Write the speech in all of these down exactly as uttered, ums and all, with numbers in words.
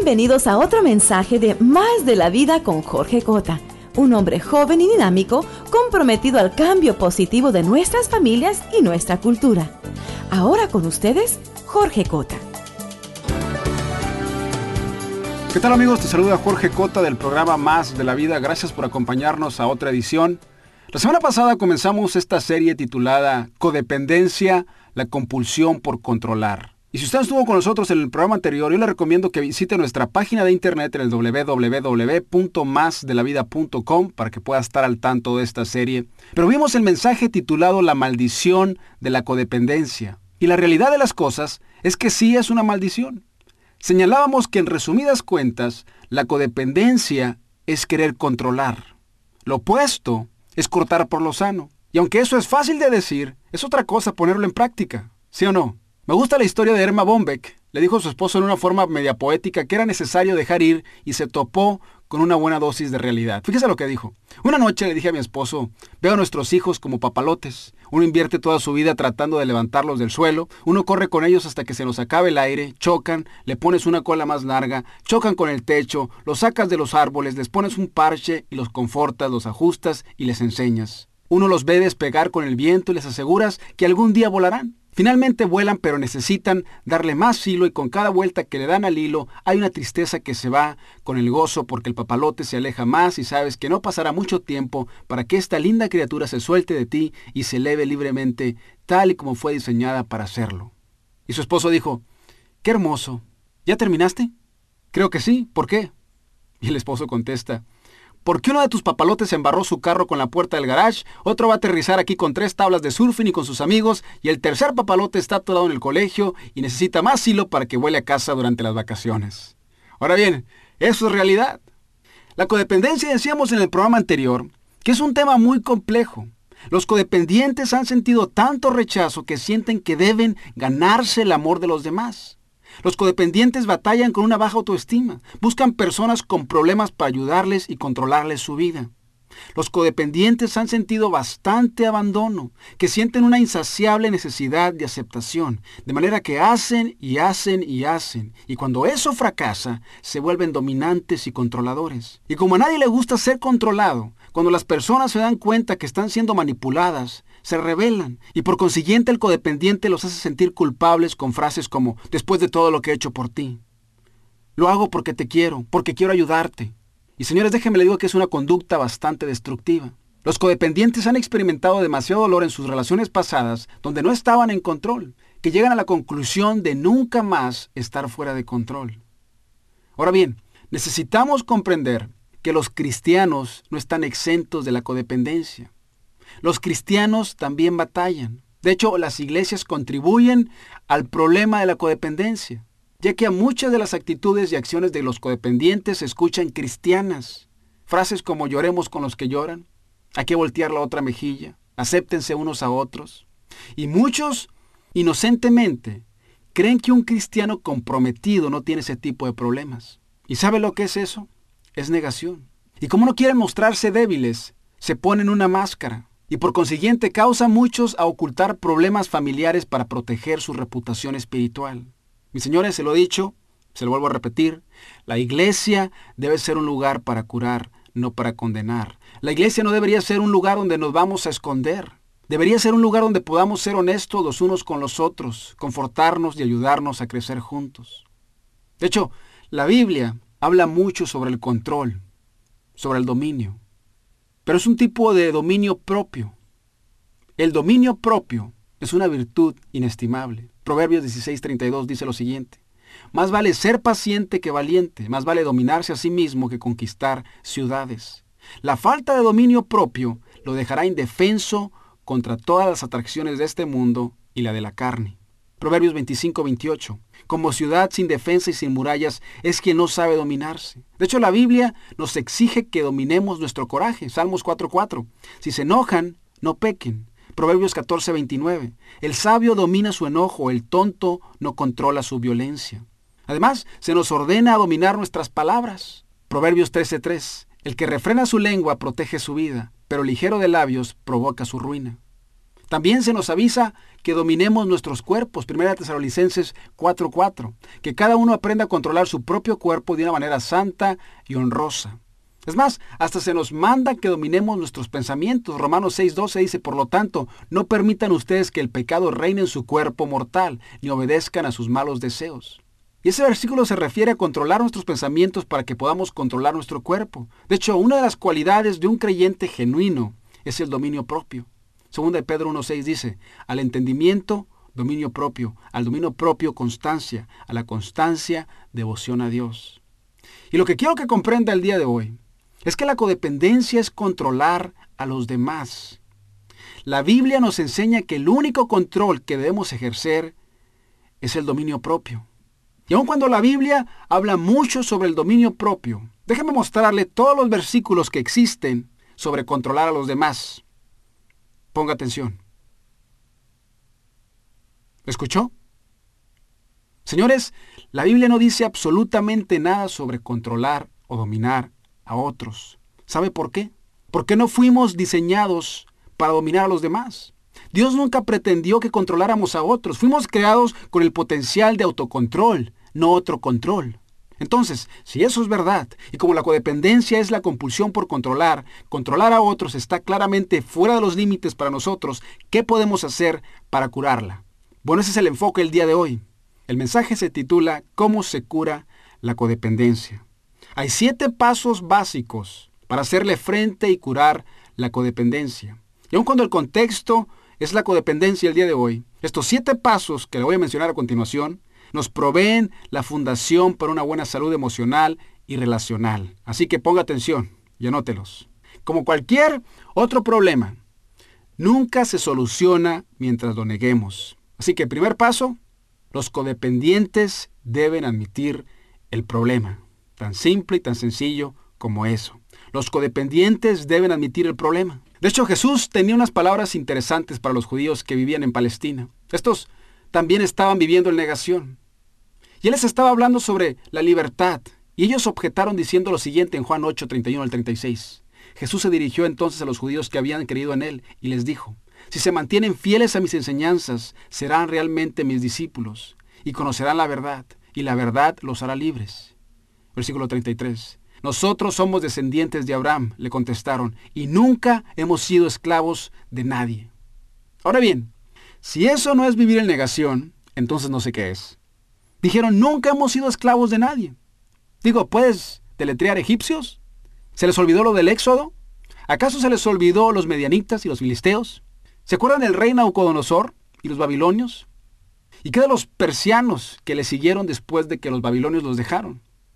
Bienvenidos a otro mensaje de Más de la Vida con Jorge Cota, un hombre joven y dinámico comprometido al cambio positivo de nuestras familias y nuestra cultura. Ahora con ustedes, Jorge Cota. ¿Qué tal, amigos? Te saluda Jorge Cota del programa Más de la Vida. Gracias por acompañarnos a otra edición. La semana pasada comenzamos esta serie titulada Codependencia, la compulsión por controlar. Y si usted estuvo con nosotros en el programa anterior, yo le recomiendo que visite nuestra página de internet en el doble u doble u doble u punto más de la vida punto com para que pueda estar al tanto de esta serie. Pero vimos el mensaje titulado La maldición de la codependencia. Y la realidad de las cosas es que sí es una maldición. Señalábamos que en resumidas cuentas, la codependencia es querer controlar. Lo opuesto es cortar por lo sano. Y aunque eso es fácil de decir, es otra cosa ponerlo en práctica. ¿Sí o no? Me gusta la historia de Erma Bombeck. Le dijo a su esposo en una forma media poética que era necesario dejar ir y se topó con una buena dosis de realidad. Fíjese lo que dijo. Una noche le dije a mi esposo, veo a nuestros hijos como papalotes. Uno invierte toda su vida tratando de levantarlos del suelo. Uno corre con ellos hasta que se nos acabe el aire, chocan, le pones una cola más larga, chocan con el techo, los sacas de los árboles, les pones un parche y los confortas, los ajustas y les enseñas. Uno los ve despegar con el viento y les aseguras que algún día volarán. Finalmente vuelan, pero necesitan darle más hilo y con cada vuelta que le dan al hilo hay una tristeza que se va con el gozo porque el papalote se aleja más y sabes que no pasará mucho tiempo para que esta linda criatura se suelte de ti y se eleve libremente tal y como fue diseñada para hacerlo. Y su esposo dijo, ¡qué hermoso! ¿Ya terminaste? Creo que sí. ¿Por qué? Y el esposo contesta, porque uno de tus papalotes embarró su carro con la puerta del garage, otro va a aterrizar aquí con tres tablas de surfing y con sus amigos, y el tercer papalote está atorado en el colegio y necesita más hilo para que vuele a casa durante las vacaciones. Ahora bien, eso es realidad. La codependencia, decíamos en el programa anterior, que es un tema muy complejo. Los codependientes han sentido tanto rechazo que sienten que deben ganarse el amor de los demás. Los codependientes batallan con una baja autoestima, buscan personas con problemas para ayudarles y controlarles su vida. Los codependientes han sentido bastante abandono, que sienten una insaciable necesidad de aceptación, de manera que hacen y hacen y hacen, y cuando eso fracasa, se vuelven dominantes y controladores. Y como a nadie le gusta ser controlado, cuando las personas se dan cuenta que están siendo manipuladas, se rebelan y por consiguiente el codependiente los hace sentir culpables con frases como después de todo lo que he hecho por ti. Lo hago porque te quiero, porque quiero ayudarte. Y señores, déjenme le digo que es una conducta bastante destructiva. Los codependientes han experimentado demasiado dolor en sus relaciones pasadas donde no estaban en control, que llegan a la conclusión de nunca más estar fuera de control. Ahora bien, necesitamos comprender que los cristianos no están exentos de la codependencia. Los cristianos también batallan. De hecho, las iglesias contribuyen al problema de la codependencia, ya que a muchas de las actitudes y acciones de los codependientes se escuchan cristianas. Frases como lloremos con los que lloran, hay que voltear la otra mejilla, acéptense unos a otros. Y muchos, inocentemente, creen que un cristiano comprometido no tiene ese tipo de problemas. ¿Y sabe lo que es eso? Es negación. Y como no quieren mostrarse débiles, se ponen una máscara. Y por consiguiente causa a muchos a ocultar problemas familiares para proteger su reputación espiritual. Mis señores, se lo he dicho, se lo vuelvo a repetir, la iglesia debe ser un lugar para curar, no para condenar. La iglesia no debería ser un lugar donde nos vamos a esconder. Debería ser un lugar donde podamos ser honestos los unos con los otros, confortarnos y ayudarnos a crecer juntos. De hecho, la Biblia habla mucho sobre el control, sobre el dominio. Pero es un tipo de dominio propio. El dominio propio es una virtud inestimable. Proverbios dieciséis treinta y dos dice lo siguiente. Más vale ser paciente que valiente, más vale dominarse a sí mismo que conquistar ciudades. La falta de dominio propio lo dejará indefenso contra todas las atracciones de este mundo y la de la carne. Proverbios veinticinco veintiocho. Como ciudad sin defensa y sin murallas es quien no sabe dominarse. De hecho, la Biblia nos exige que dominemos nuestro coraje. Salmos cuatro cuatro. Si se enojan, no pequen. Proverbios catorce veintinueve. El sabio domina su enojo, el tonto no controla su violencia. Además, se nos ordena dominar nuestras palabras. Proverbios trece tres. El que refrena su lengua protege su vida, pero ligero de labios provoca su ruina. También se nos avisa que dominemos nuestros cuerpos, primera Tesalonicenses cuatro cuatro, que cada uno aprenda a controlar su propio cuerpo de una manera santa y honrosa. Es más, hasta se nos manda que dominemos nuestros pensamientos. Romanos seis doce dice, por lo tanto, no permitan ustedes que el pecado reine en su cuerpo mortal, ni obedezcan a sus malos deseos. Y ese versículo se refiere a controlar nuestros pensamientos para que podamos controlar nuestro cuerpo. De hecho, una de las cualidades de un creyente genuino es el dominio propio. Segunda de Pedro uno seis dice, al entendimiento, dominio propio, al dominio propio, constancia, a la constancia, devoción a Dios. Y lo que quiero que comprenda el día de hoy es que la codependencia es controlar a los demás. La Biblia nos enseña que el único control que debemos ejercer es el dominio propio. Y aun cuando la Biblia habla mucho sobre el dominio propio, déjeme mostrarle todos los versículos que existen sobre controlar a los demás. Ponga atención. ¿Me escuchó? Señores, la Biblia no dice absolutamente nada sobre controlar o dominar a otros. ¿Sabe por qué? Porque no fuimos diseñados para dominar a los demás. Dios nunca pretendió que controláramos a otros. Fuimos creados con el potencial de autocontrol, no otro control. Entonces, si eso es verdad, y como la codependencia es la compulsión por controlar, controlar a otros está claramente fuera de los límites para nosotros, ¿qué podemos hacer para curarla? Bueno, ese es el enfoque del día de hoy. El mensaje se titula ¿Cómo se cura la codependencia? Hay siete pasos básicos para hacerle frente y curar la codependencia. Y aun cuando el contexto es la codependencia el día de hoy, estos siete pasos que le voy a mencionar a continuación nos proveen la fundación para una buena salud emocional y relacional. Así que ponga atención y anótelos. Como cualquier otro problema, nunca se soluciona mientras lo neguemos. Así que el primer paso, los codependientes deben admitir el problema. Tan simple y tan sencillo como eso. Los codependientes deben admitir el problema. De hecho, Jesús tenía unas palabras interesantes para los judíos que vivían en Palestina. Estos también estaban viviendo en negación. Y Él les estaba hablando sobre la libertad. Y ellos objetaron diciendo lo siguiente en Juan ocho, treinta y uno al treinta y seis. Jesús se dirigió entonces a los judíos que habían creído en Él y les dijo, si se mantienen fieles a mis enseñanzas, serán realmente mis discípulos y conocerán la verdad, y la verdad los hará libres. Versículo treinta y tres. Nosotros somos descendientes de Abraham, le contestaron, y nunca hemos sido esclavos de nadie. Ahora bien, si eso no es vivir en negación, entonces no sé qué es. Dijeron, nunca hemos sido esclavos de nadie. Digo, ¿puedes deletrear egipcios? ¿Se les olvidó lo del Éxodo? ¿Acaso se les olvidó los medianitas y los filisteos? ¿Se acuerdan del rey Nabucodonosor y los babilonios? ¿Y qué de los persianos que le siguieron después de que los babilonios los dejaron?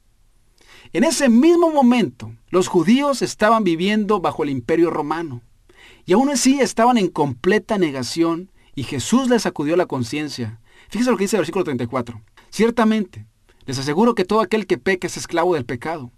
En ese mismo momento, los judíos estaban viviendo bajo el imperio romano. Y aún así estaban en completa negación y Jesús les sacudió la conciencia. Fíjense lo que dice el versículo treinta y cuatro. Ciertamente, les aseguro que todo aquel que peca es esclavo del pecado.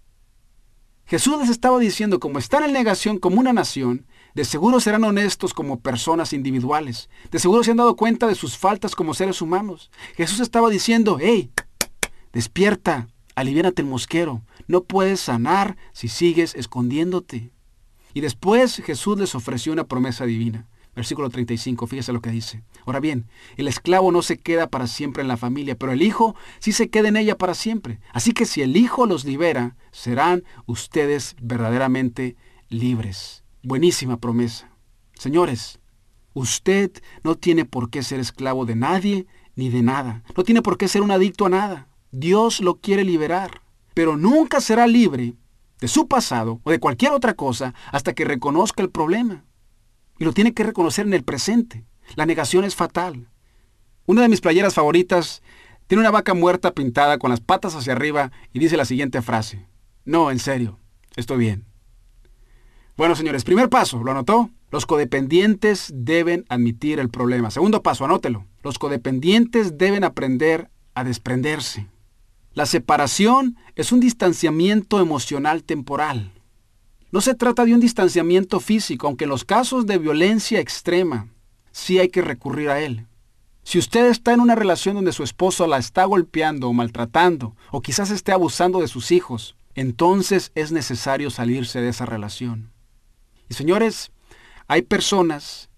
Jesús les estaba diciendo, como están en negación como una nación, de seguro serán honestos como personas individuales. De seguro se han dado cuenta de sus faltas como seres humanos. Jesús estaba diciendo, hey, despierta, aliviánate el mosquero. No puedes sanar si sigues escondiéndote. Y después Jesús les ofreció una promesa divina. Versículo treinta y cinco, fíjese lo que dice. Ahora bien, el esclavo no se queda para siempre en la familia, pero el hijo sí se queda en ella para siempre. Así que si el hijo los libera, serán ustedes verdaderamente libres. Buenísima promesa. Señores, usted no tiene por qué ser esclavo de nadie ni de nada. No tiene por qué ser un adicto a nada. Dios lo quiere liberar, pero nunca será libre de su pasado o de cualquier otra cosa hasta que reconozca el problema. Y lo tiene que reconocer en el presente. La negación es fatal. Una de mis playeras favoritas tiene una vaca muerta pintada con las patas hacia arriba y dice la siguiente frase. No, en serio, estoy bien. Bueno, señores, primer paso, ¿lo anotó? Los codependientes deben admitir el problema. Segundo paso, anótelo. Los codependientes deben aprender a desprenderse. La separación es un distanciamiento emocional temporal. No se trata de un distanciamiento físico, aunque en los casos de violencia extrema, sí hay que recurrir a él. Si usted está en una relación donde su esposo la está golpeando o maltratando, o quizás esté abusando de sus hijos, entonces es necesario salirse de esa relación. Y señores, hay personas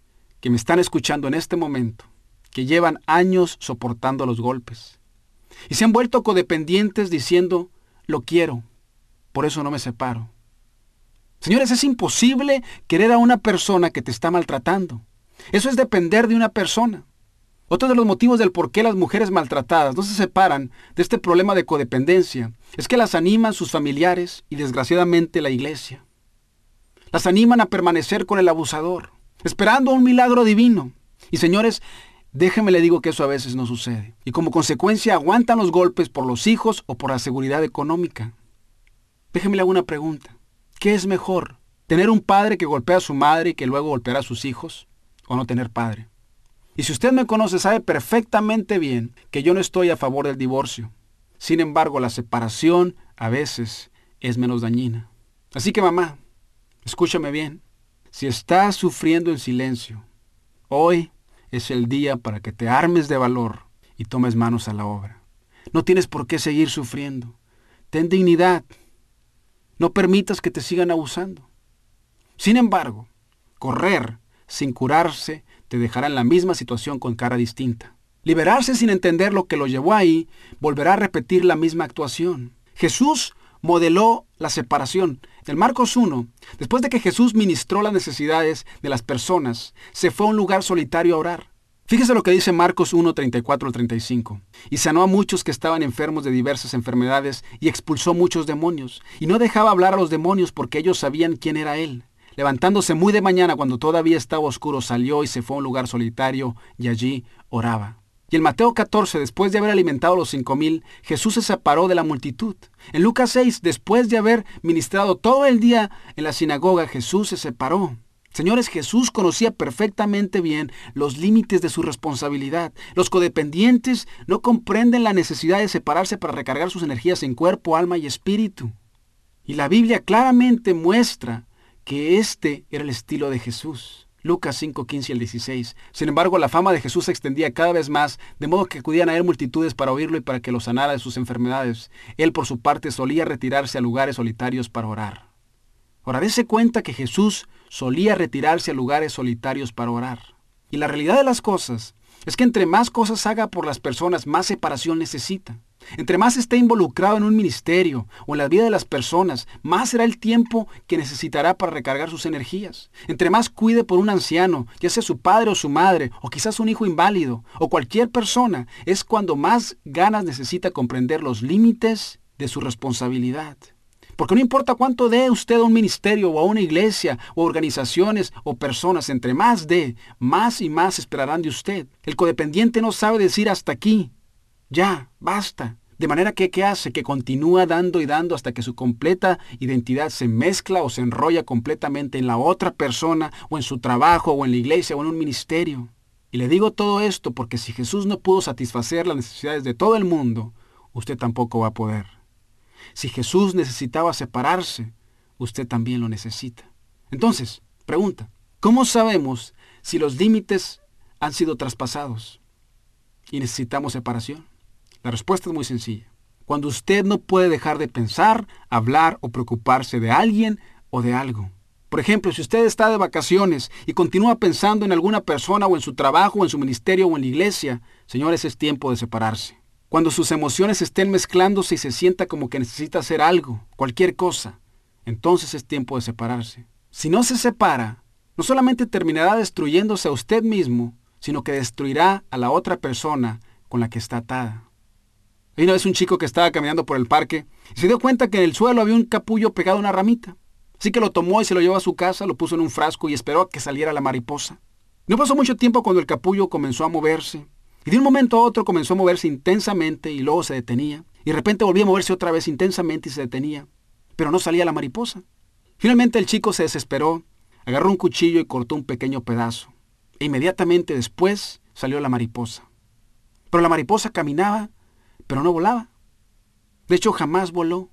que me están escuchando en este momento, que llevan años soportando los golpes y se han vuelto codependientes diciendo, lo quiero, por eso no me separo. Señores, es imposible querer a una persona que te está maltratando. Eso es depender de una persona. Otro de los motivos del por qué las mujeres maltratadas no se separan de este problema de codependencia es que las animan sus familiares y desgraciadamente la iglesia. Las animan a permanecer con el abusador, esperando un milagro divino. Y señores, déjenme le digo que eso a veces no sucede. Y como consecuencia aguantan los golpes por los hijos o por la seguridad económica. Déjenme le hago una pregunta. ¿Qué es mejor? ¿Tener un padre que golpea a su madre y que luego golpeará a sus hijos? ¿O no tener padre? Y si usted me conoce, sabe perfectamente bien que yo no estoy a favor del divorcio. Sin embargo, la separación a veces es menos dañina. Así que mamá, escúchame bien. Si estás sufriendo en silencio, hoy es el día para que te armes de valor y tomes manos a la obra. No tienes por qué seguir sufriendo. Ten dignidad. No permitas que te sigan abusando. Sin embargo, correr sin curarse te dejará en la misma situación con cara distinta. Liberarse sin entender lo que lo llevó ahí, volverá a repetir la misma actuación. Jesús modeló la separación. En Marcos uno, después de que Jesús ministró las necesidades de las personas, se fue a un lugar solitario a orar. Fíjese lo que dice Marcos uno, treinta y cuatro al treinta y cinco. Y sanó a muchos que estaban enfermos de diversas enfermedades y expulsó muchos demonios. Y no dejaba hablar a los demonios porque ellos sabían quién era él. Levantándose muy de mañana cuando todavía estaba oscuro, salió y se fue a un lugar solitario y allí oraba. Y en Mateo catorce, después de haber alimentado a los cinco mil, Jesús se separó de la multitud. En Lucas seis, después de haber ministrado todo el día en la sinagoga, Jesús se separó. Señores, Jesús conocía perfectamente bien los límites de su responsabilidad. Los codependientes no comprenden la necesidad de separarse para recargar sus energías en cuerpo, alma y espíritu. Y la Biblia claramente muestra que este era el estilo de Jesús. Lucas cinco, quince al dieciséis. Sin embargo, la fama de Jesús se extendía cada vez más, de modo que acudían a él multitudes para oírlo y para que lo sanara de sus enfermedades. Él, por su parte, solía retirarse a lugares solitarios para orar. Ahora, dése cuenta que Jesús solía retirarse a lugares solitarios para orar. Y la realidad de las cosas es que entre más cosas haga por las personas, más separación necesita. Entre más esté involucrado en un ministerio o en la vida de las personas, más será el tiempo que necesitará para recargar sus energías. Entre más cuide por un anciano, ya sea su padre o su madre, o quizás un hijo inválido, o cualquier persona, es cuando más ganas necesita comprender los límites de su responsabilidad. Porque no importa cuánto dé usted a un ministerio o a una iglesia o organizaciones o personas, entre más dé, más y más esperarán de usted. El codependiente no sabe decir hasta aquí, ya, basta. De manera que, ¿qué hace? Que continúa dando y dando hasta que su completa identidad se mezcla o se enrolla completamente en la otra persona o en su trabajo o en la iglesia o en un ministerio. Y le digo todo esto porque si Jesús no pudo satisfacer las necesidades de todo el mundo, usted tampoco va a poder. Si Jesús necesitaba separarse, usted también lo necesita. Entonces, pregunta, ¿cómo sabemos si los límites han sido traspasados y necesitamos separación? La respuesta es muy sencilla. Cuando usted no puede dejar de pensar, hablar o preocuparse de alguien o de algo. Por ejemplo, si usted está de vacaciones y continúa pensando en alguna persona o en su trabajo o en su ministerio o en la iglesia, señores, es tiempo de separarse. Cuando sus emociones estén mezclándose y se sienta como que necesita hacer algo, cualquier cosa, entonces es tiempo de separarse. Si no se separa, no solamente terminará destruyéndose a usted mismo, sino que destruirá a la otra persona con la que está atada. Hay una vez un chico que estaba caminando por el parque y se dio cuenta que en el suelo había un capullo pegado a una ramita. Así que lo tomó y se lo llevó a su casa, lo puso en un frasco y esperó a que saliera la mariposa. No pasó mucho tiempo cuando el capullo comenzó a moverse. Y de un momento a otro comenzó a moverse intensamente y luego se detenía. Y de repente volvía a moverse otra vez intensamente y se detenía. Pero no salía la mariposa. Finalmente el chico se desesperó, agarró un cuchillo y cortó un pequeño pedazo. E inmediatamente después salió la mariposa. Pero la mariposa caminaba, pero no volaba. De hecho, jamás voló.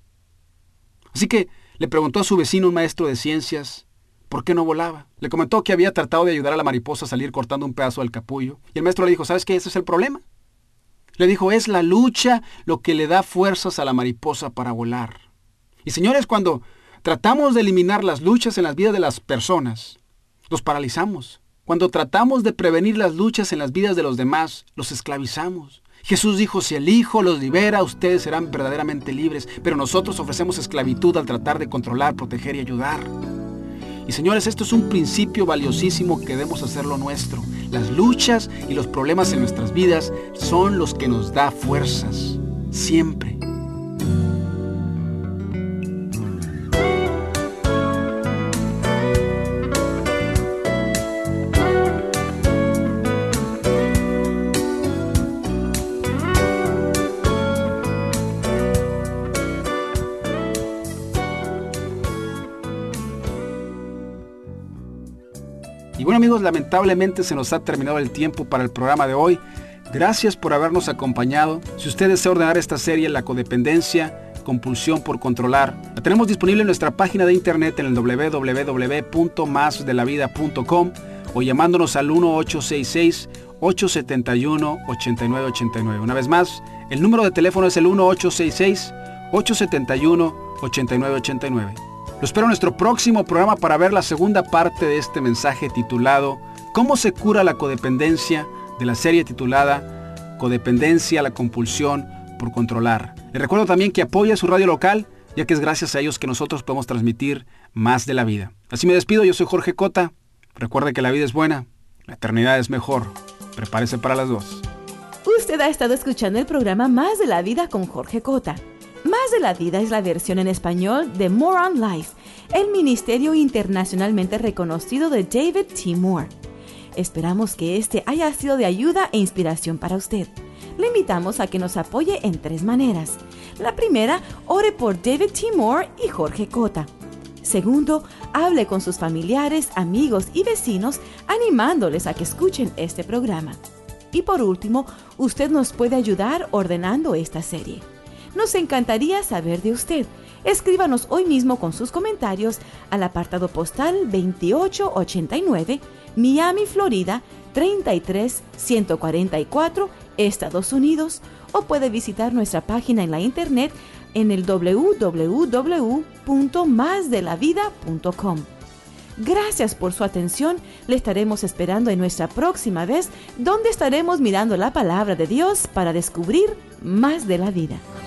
Así que le preguntó a su vecino, un maestro de ciencias, ¿por qué no volaba? Le comentó que había tratado de ayudar a la mariposa a salir cortando un pedazo del capullo. Y el maestro le dijo, ¿sabes qué? Ese es el problema. Le dijo, es la lucha lo que le da fuerzas a la mariposa para volar. Y señores, cuando tratamos de eliminar las luchas en las vidas de las personas, los paralizamos. Cuando tratamos de prevenir las luchas en las vidas de los demás, los esclavizamos. Jesús dijo, si el Hijo los libera, ustedes serán verdaderamente libres, pero nosotros ofrecemos esclavitud al tratar de controlar, proteger y ayudar. Y señores, esto es un principio valiosísimo que debemos hacerlo nuestro. Las luchas y los problemas en nuestras vidas son los que nos da fuerzas, siempre. Y bueno amigos, lamentablemente se nos ha terminado el tiempo para el programa de hoy. Gracias por habernos acompañado. Si usted desea ordenar esta serie, La Codependencia, Compulsión por Controlar, la tenemos disponible en nuestra página de internet en el doble u doble u doble u punto más de la vida punto com o llamándonos al uno ocho seis seis, ocho siete uno, ocho nueve ocho nueve. Una vez más, el número de teléfono es el uno ocho seis seis, ocho siete uno, ocho nueve ocho nueve. Lo espero en nuestro próximo programa para ver la segunda parte de este mensaje titulado ¿Cómo se cura la codependencia?, de la serie titulada Codependencia, la compulsión por controlar. Les recuerdo también que apoya su radio local, ya que es gracias a ellos que nosotros podemos transmitir más de la vida. Así me despido, yo soy Jorge Cota. Recuerde que la vida es buena, la eternidad es mejor. Prepárese para las dos. Usted ha estado escuchando el programa Más de la Vida con Jorge Cota. Más de la Vida es la versión en español de More on Life, el ministerio internacionalmente reconocido de David T. Moore. Esperamos que este haya sido de ayuda e inspiración para usted. Le invitamos a que nos apoye en tres maneras. La primera, ore por David T. Moore y Jorge Cota. Segundo, hable con sus familiares, amigos y vecinos animándoles a que escuchen este programa. Y por último, usted nos puede ayudar ordenando esta serie. Nos encantaría saber de usted. Escríbanos hoy mismo con sus comentarios al apartado postal veintiocho ochenta y nueve, Miami, Florida, treinta y tres ciento cuarenta y cuatro, Estados Unidos, o puede visitar nuestra página en la internet en el doble u doble u doble u punto más de la vida punto com. Gracias por su atención. Le estaremos esperando en nuestra próxima vez, donde estaremos mirando la palabra de Dios para descubrir más de la vida.